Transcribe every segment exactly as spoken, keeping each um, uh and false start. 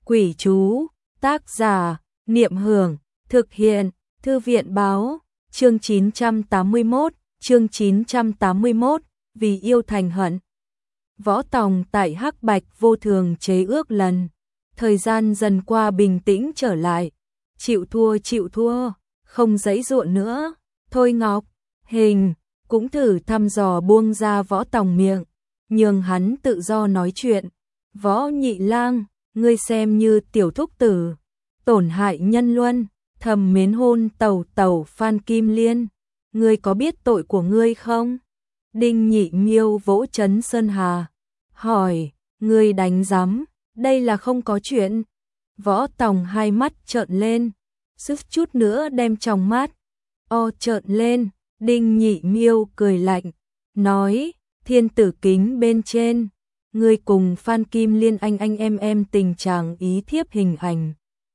Quỷ chú, tác giả, Niệm Hưởng, thực hiện, Thư viện báo, chương chín trăm tám mươi mốt, chương chín trăm tám mươi mốt, vì yêu thành hận. Võ Tòng tại Hắc Bạch vô thường chế ước lần, thời gian dần qua bình tĩnh trở lại, chịu thua chịu thua, không giãy giụa nữa, thôi Ngọc, Hình, cũng thử thăm dò buông ra Võ Tòng miệng, nhường hắn tự do nói chuyện. Võ Nhị Lang, ngươi xem như tiểu thúc tử, tổn hại nhân luân, thầm mến hôn tẩu tẩu Phan Kim Liên, ngươi có biết tội của ngươi không? Đinh Nhị Miêu vỗ Trấn Sơn Hà, hỏi, ngươi đánh rắm, đây là không có chuyện. Võ Tòng hai mắt trợn lên, sức chút nữa đem trong mắt, o trợn lên. Đinh Nhị Miêu cười lạnh, nói, thiên tử kính bên trên, ngươi cùng Phan Kim Liên anh anh em em tình trạng ý thiếp hình ảnh.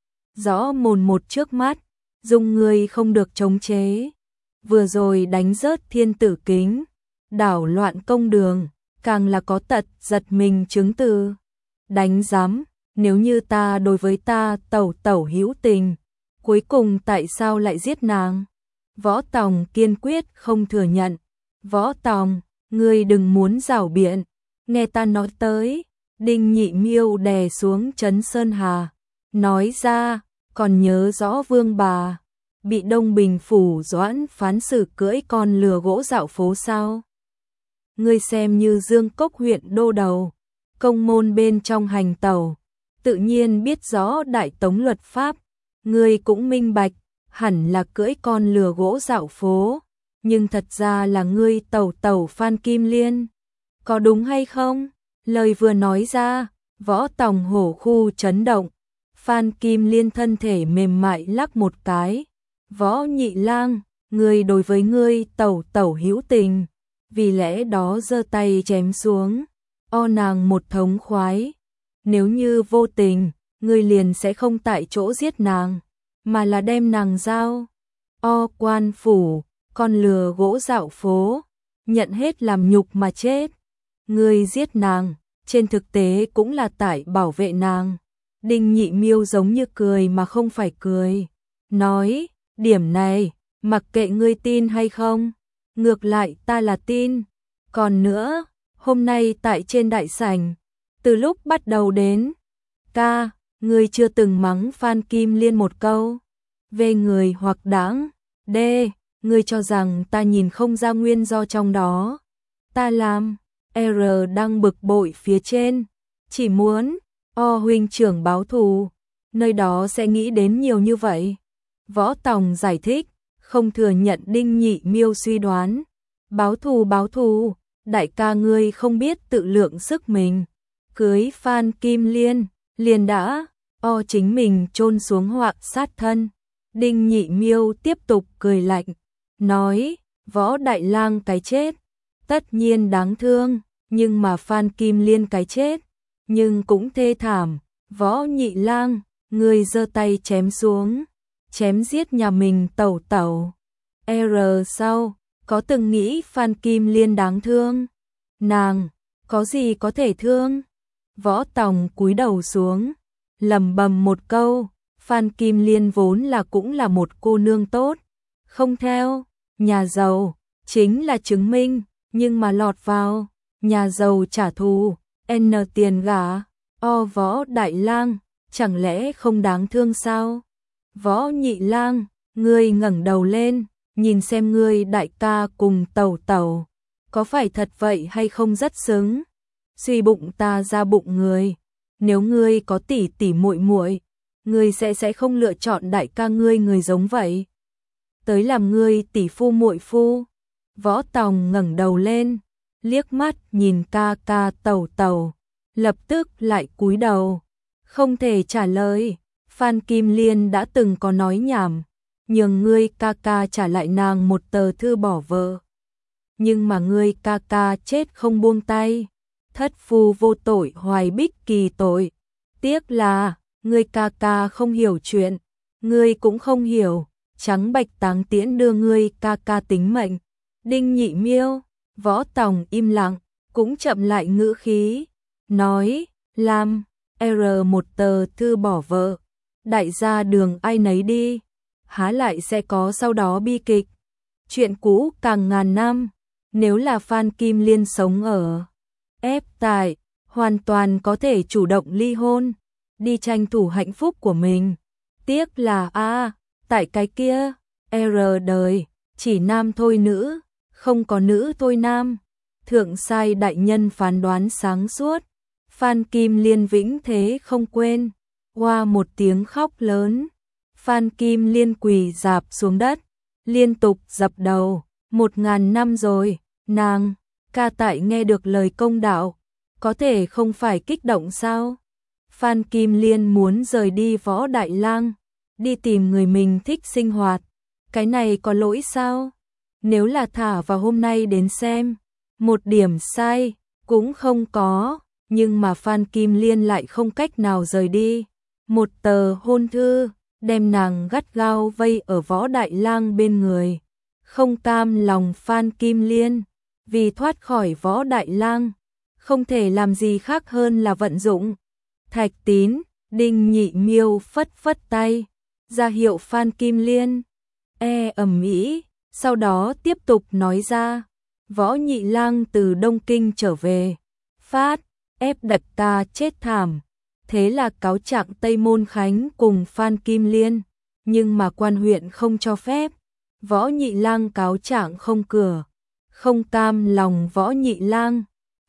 Rõ mồn một trước mắt, dùng ngươi không được chống chế. Vừa rồi đánh rớt thiên tử kính, đảo loạn công đường, càng là có tật giật mình chứng từ. Đánh giám, nếu như ta đối với ta tẩu tẩu hữu tình, cuối cùng tại sao lại giết nàng? Võ Tòng kiên quyết không thừa nhận. Võ Tòng, ngươi đừng muốn rảo biện, nghe ta nói tới. Đinh Nhị Miêu đè xuống Trấn Sơn Hà, nói ra, còn nhớ rõ Vương bà bị Đông Bình phủ Doãn phán xử cưỡi con lừa gỗ dạo phố sao? Ngươi xem như Dương Cốc huyện đô đầu, công môn bên trong hành tẩu, tự nhiên biết rõ đại tống luật pháp, ngươi cũng minh bạch, hẳn là cưỡi con lừa gỗ dạo phố, nhưng thật ra là ngươi tẩu tẩu Phan Kim Liên. Có đúng hay không? Lời vừa nói ra, Võ Tòng hổ khu chấn động, Phan Kim Liên thân thể mềm mại lắc một cái. Võ Nhị Lang, ngươi đối với ngươi tẩu tẩu hữu tình, vì lẽ đó giơ tay chém xuống, o nàng một thống khoái. Nếu như vô tình, ngươi liền sẽ không tại chỗ giết nàng, mà là đem nàng giao. O quan phủ, con lừa gỗ dạo phố, nhận hết làm nhục mà chết. Ngươi giết nàng, trên thực tế cũng là tại bảo vệ nàng. Đinh Nhị Miêu giống như cười mà không phải cười, nói, điểm này, mặc kệ ngươi tin hay không, ngược lại ta là tin. Còn nữa, hôm nay tại trên đại sảnh, từ lúc bắt đầu đến, ca, ngươi chưa từng mắng Phan Kim Liên một câu. Về người hoặc đáng, D, ngươi cho rằng ta nhìn không ra nguyên do trong đó. Ta làm, R đang bực bội phía trên, chỉ muốn, O huynh trưởng báo thù, nơi đó sẽ nghĩ đến nhiều như vậy. Võ Tòng giải thích, không thừa nhận Đinh Nhị Miêu suy đoán. Báo thù báo thù, đại ca ngươi không biết tự lượng sức mình. Cưới Phan Kim Liên, liền đã, O chính mình chôn xuống họa sát thân. Đinh Nhị Miêu tiếp tục cười lạnh, nói, Võ Đại Lang cái chết, tất nhiên đáng thương, nhưng mà Phan Kim Liên cái chết, nhưng cũng thê thảm. Võ Nhị Lang, ngươi giơ tay chém xuống, chém giết nhà mình tẩu tẩu. R sau, có từng nghĩ Phan Kim Liên đáng thương? Nàng, có gì có thể thương? Võ Tòng cúi đầu xuống, lẩm bẩm một câu, Phan Kim Liên vốn là cũng là một cô nương tốt, không theo nhà giàu, chính là chứng minh, nhưng mà lọt vào nhà giàu trả thù, N tiền gả. O Võ Đại Lang, chẳng lẽ không đáng thương sao? Võ Nhị Lang, ngươi ngẩng đầu lên, nhìn xem ngươi đại ca cùng tẩu tẩu, có phải thật vậy hay không rất xứng? Suy bụng ta ra bụng người, nếu ngươi có tỷ tỷ muội muội, ngươi sẽ sẽ không lựa chọn đại ca ngươi người giống vậy, tới làm ngươi tỷ phu muội phu. Võ Tòng ngẩng đầu lên, liếc mắt nhìn ca ca tẩu tẩu, lập tức lại cúi đầu, không thể trả lời. Phan Kim Liên đã từng có nói nhảm, nhường ngươi ca ca trả lại nàng một tờ thư bỏ vợ. Nhưng mà ngươi ca ca chết không buông tay, thất phu vô tội hoài bích kỳ tội. Tiếc là, ngươi ca ca không hiểu chuyện, ngươi cũng không hiểu, trắng bạch táng tiễn đưa ngươi ca ca tính mệnh. Đinh Nhị Miêu, Võ Tòng im lặng, cũng chậm lại ngữ khí, nói, làm, R một tờ thư bỏ vợ, đại gia đường ai nấy đi, há lại sẽ có sau đó bi kịch. Chuyện cũ càng ngàn năm, nếu là Phan Kim Liên sống ở F tại, hoàn toàn có thể chủ động ly hôn, đi tranh thủ hạnh phúc của mình. Tiếc là a, tại cái kia, R đời, chỉ nam thôi nữ, không có nữ thôi nam. Thượng sai đại nhân phán đoán sáng suốt, Phan Kim Liên vĩnh thế không quên. Qua một tiếng khóc lớn, Phan Kim Liên quỳ rạp xuống đất, liên tục dập đầu. Một ngàn năm rồi, nàng, ca tại nghe được lời công đạo, có thể không phải kích động sao? Phan Kim Liên muốn rời đi Võ Đại Lang, đi tìm người mình thích sinh hoạt. Cái này có lỗi sao? Nếu là thả vào hôm nay đến xem, một điểm sai cũng không có, nhưng mà Phan Kim Liên lại không cách nào rời đi. Một tờ hôn thư, đem nàng gắt gao vây ở Võ Đại Lang bên người. Không cam lòng Phan Kim Liên, vì thoát khỏi Võ Đại Lang, không thể làm gì khác hơn là vận dụng Thạch Tín. Đinh Nhị Miêu phất phất tay, ra hiệu Phan Kim Liên e ầm ĩ, sau đó tiếp tục nói ra, Võ Nhị Lang từ Đông Kinh trở về, phát ép đặt ta chết thảm, thế là cáo trạng Tây Môn Khánh cùng Phan Kim Liên, nhưng mà quan huyện không cho phép. Võ Nhị Lang cáo trạng không cửa, không cam lòng Võ Nhị Lang,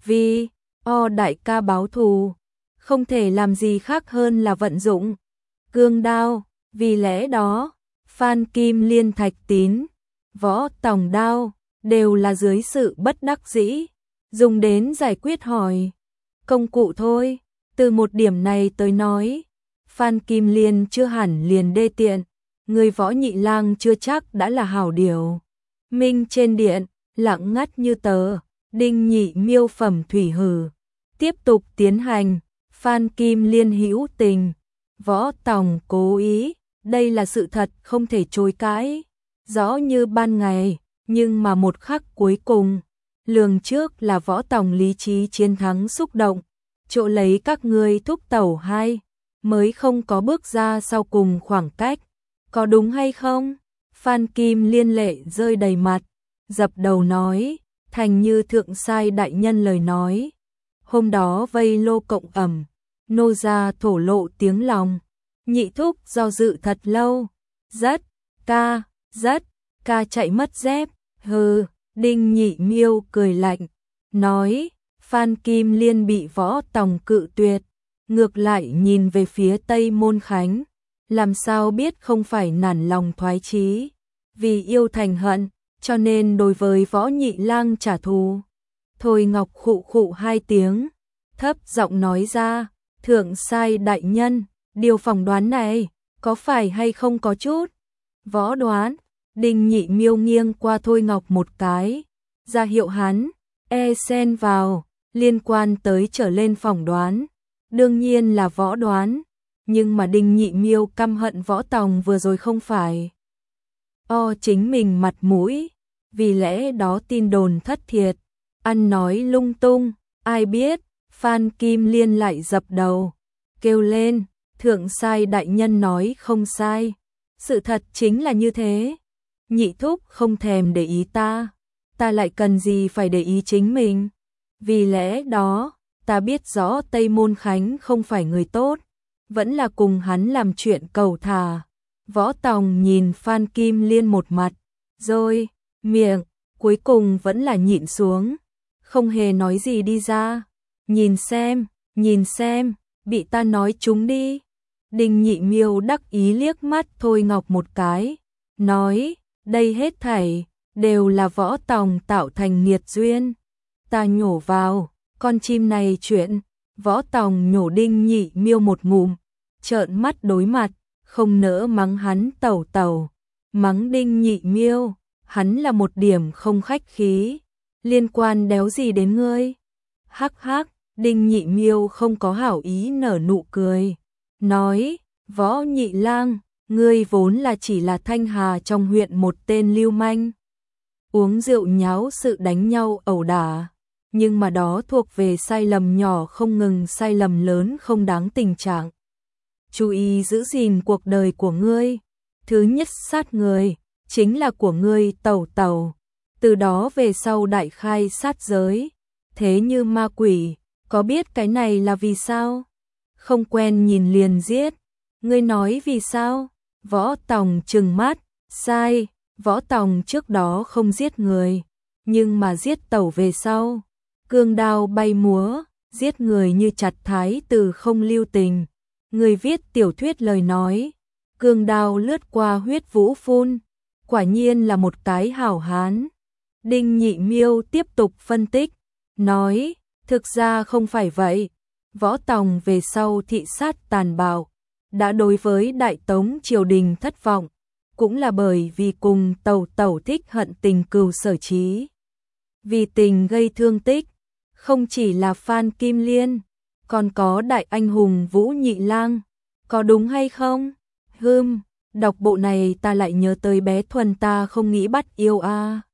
vì o đại ca báo thù, không thể làm gì khác hơn là vận dụng cương đao, vì lẽ đó, Phan Kim Liên Thạch Tín, Võ Tòng đao, đều là dưới sự bất đắc dĩ, dùng đến giải quyết hỏi công cụ thôi. Từ một điểm này tới nói, Phan Kim Liên chưa hẳn liền đê tiện, người Võ Nhị Lang chưa chắc đã là hảo điều. Minh trên điện, lặng ngắt như tờ, Đinh Nhị Miêu phẩm thủy hử, tiếp tục tiến hành. Phan Kim Liên hữu tình, Võ Tòng cố ý, đây là sự thật không thể chối cãi, rõ như ban ngày, nhưng mà một khắc cuối cùng, lường trước là Võ Tòng lý trí chiến thắng xúc động, chỗ lấy các ngươi thúc tẩu hai, mới không có bước ra sau cùng khoảng cách, có đúng hay không? Phan Kim Liên lệ rơi đầy mặt, dập đầu nói, thành như thượng sai đại nhân lời nói. Hôm đó vây lô cộng ẩm, nô gia thổ lộ tiếng lòng, Nhị thúc do dự thật lâu, rất, ca, rất, ca chạy mất dép, hừ. Đinh Nhị Miêu cười lạnh, nói, Phan Kim Liên bị Võ Tòng cự tuyệt, ngược lại nhìn về phía Tây Môn Khánh, làm sao biết không phải nản lòng thoái chí, vì yêu thành hận, cho nên đối với Võ Nhị Lang trả thù. Thôi Ngọc khụ khụ hai tiếng, thấp giọng nói ra, thượng sai đại nhân, điều phỏng đoán này, có phải hay không có chút võ đoán? Đinh Nhị Miêu nghiêng qua Thôi Ngọc một cái, ra hiệu hắn, e xen vào, liên quan tới trở lên phỏng đoán, đương nhiên là võ đoán, nhưng mà Đinh Nhị Miêu căm hận Võ Tòng vừa rồi không phải o chính mình mặt mũi, vì lẽ đó tin đồn thất thiệt, ăn nói lung tung, ai biết. Phan Kim Liên lại dập đầu, kêu lên, thượng sai đại nhân nói không sai, sự thật chính là như thế. Nhị thúc không thèm để ý ta, ta lại cần gì phải để ý chính mình. Vì lẽ đó, ta biết rõ Tây Môn Khánh không phải người tốt, vẫn là cùng hắn làm chuyện cầu thả. Võ Tòng nhìn Phan Kim Liên một mặt, rồi, miệng, cuối cùng vẫn là nhịn xuống, không hề nói gì đi ra. Nhìn xem, nhìn xem, bị ta nói trúng đi. Đinh Nhị Miêu đắc ý liếc mắt Thôi Ngọc một cái, nói, đây hết thảy, đều là Võ Tòng tạo thành nghiệt duyên. Ta nhổ vào, con chim này chuyện, Võ Tòng nhổ Đinh Nhị Miêu một ngụm, trợn mắt đối mặt, không nỡ mắng hắn tẩu tẩu, mắng Đinh Nhị Miêu, hắn là một điểm không khách khí, liên quan đéo gì đến ngươi. Hắc hắc, Đinh Nhị Miêu không có hảo ý nở nụ cười, nói, Võ Nhị Lang, ngươi vốn là chỉ là Thanh Hà trong huyện một tên lưu manh, uống rượu nháo sự đánh nhau ẩu đả, nhưng mà đó thuộc về sai lầm nhỏ không ngừng sai lầm lớn không đáng tình trạng. Chú ý giữ gìn cuộc đời của ngươi. Thứ nhất sát người, chính là của ngươi tẩu tẩu. Từ đó về sau đại khai sát giới. Thế như ma quỷ, có biết cái này là vì sao? Không quen nhìn liền giết. Ngươi nói vì sao? Võ Tòng trừng mắt, sai, Võ Tòng trước đó không giết người, nhưng mà giết tẩu về sau. Cương đao bay múa, giết người như chặt thái tử không lưu tình. Người viết tiểu thuyết lời nói, cương đao lướt qua huyết vũ phun, quả nhiên là một cái hảo hán. Đinh Nhị Miêu tiếp tục phân tích, nói, thực ra không phải vậy. Võ Tòng về sau thị sát tàn bạo, đã đối với Đại Tống triều đình thất vọng, cũng là bởi vì cùng tẩu tẩu thích hận tình cừu sở trí. Vì tình gây thương tích, không chỉ là Phan Kim Liên, còn có đại anh hùng Vũ Nhị Lang, có đúng hay không? Hừm, đọc bộ này ta lại nhớ tới bé Thuần ta không nghĩ bắt yêu a. À.